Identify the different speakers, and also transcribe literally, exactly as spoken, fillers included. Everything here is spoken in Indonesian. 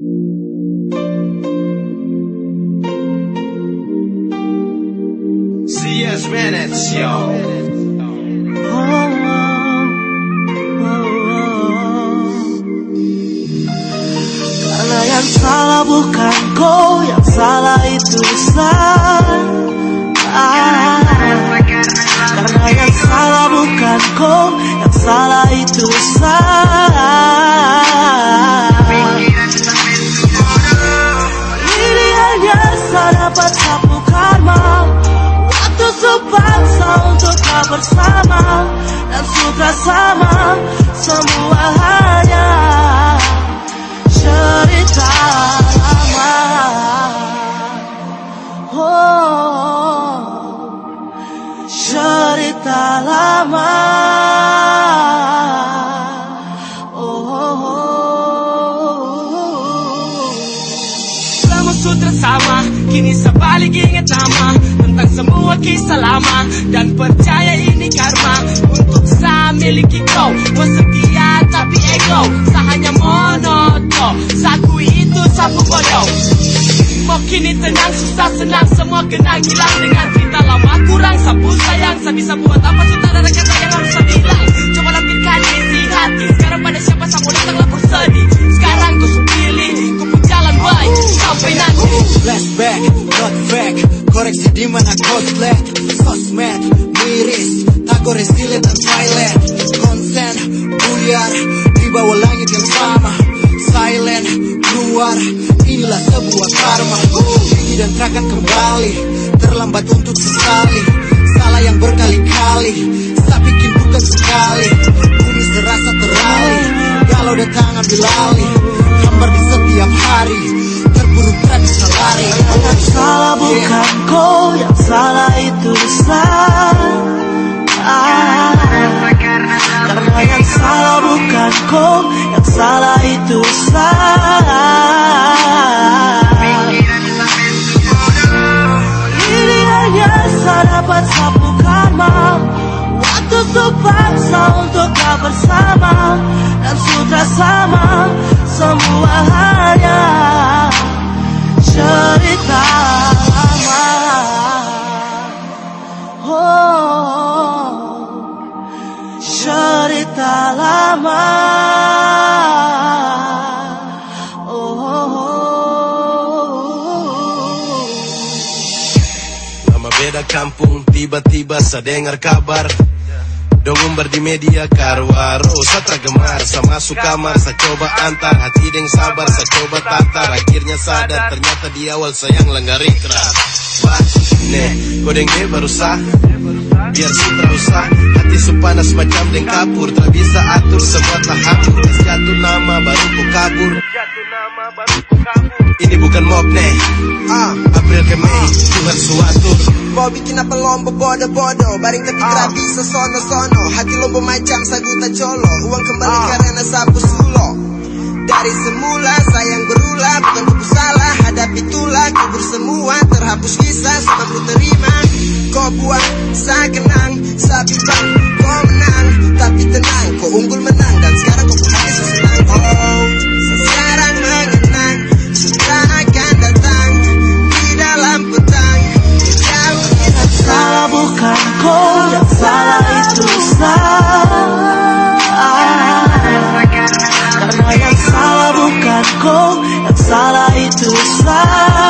Speaker 1: C S Venezia.
Speaker 2: Karena yang salah bukan kau, yang salah itu saya. Karena yang salah bukan kau, yang salah itu saya. Ini hanya saya dapat sapu karma, waktu sebangsa untuk tak bersama, dan sudah sama, semua hanya cerita lama. Oh, cerita lama.
Speaker 3: Sutra sama, kini sebalik ingat nama tentang semua kisah lama, dan percaya ini karma untuk saya miliki kau. Setia tapi ego, saya hanya monoto, saku itu sapu bodoh. Mau kini tenang, susah senang, semua kenang hilang dengan cerita lama kurang. Sapu sayang, saya bisa buat apa, sudah ada kata yang harus saya bilang. Coba lampirkan isi hati, sekarang pada siapa sapu datang lapor sedih. Sekarang ku pilih, ku pun jalan baik sampai nanti.
Speaker 4: Flashback, not fake, koreksi di mana koslet, sosmed, miris, takut resilient dan silent, konsen, buyar, di bawah langit yang sama, silent, keluar, inilah sebuah karma, tinggi dan takkan kembali, terlambat untuk sesali, salah yang berkali-kali, saya bikin bukan sekali, bumi serasa teralih, galau datang ambil alih, hambar di setiap hari, terburu tak bisa lari.
Speaker 2: Yang salah bukan kau, yang salah itu saya. Karena yang salah bukan kau, yang salah itu saya. Ini hanya saya dapat sapu karma, waktu sebangsa untuk tak bersama, dan sudah sama, semua hanya cerita lama. Oh, cerita lama. Oh,
Speaker 1: Lama beda kampung, tiba-tiba saya dengar kabar dong umbar di media karwaro. Saya tergemar, saya masuk kamar, saya coba antar hati deng sabar, saya coba tatar, akhirnya sadar ternyata di awal saya yang langgar ikrar. Wah, nih, kau deng dia baru sah, biar sutra usah, hati su panas macam deng kapur, tak bisa atur semua tak hapur, jatuh nama baru ku kabur. Ini bukan mob nih, ah, April ke Mei, Tuhan suatur.
Speaker 4: Mau bikin apa lomba bodoh-bodoh, baring tapi tidak bisa sono-sono, hati lomba macam saguta colo, uang kembali karena sapu sulo. Dari semula sayang berulah, bukan ku salah, hadapi itulah, kubur semua, terhapus kisah, semua ku terima. Kau buang, saya kenang, saya bimbang, kau menang, tapi tenang, kau unggul menang, dan sekarang kau punya sesenang. Oh, sekarang mengenang, sudah akan datang, di dalam petang, jauh kita
Speaker 2: salah bukan kau, yang salah itu saya. Karena yang salah bukan kau, yang salah itu saya.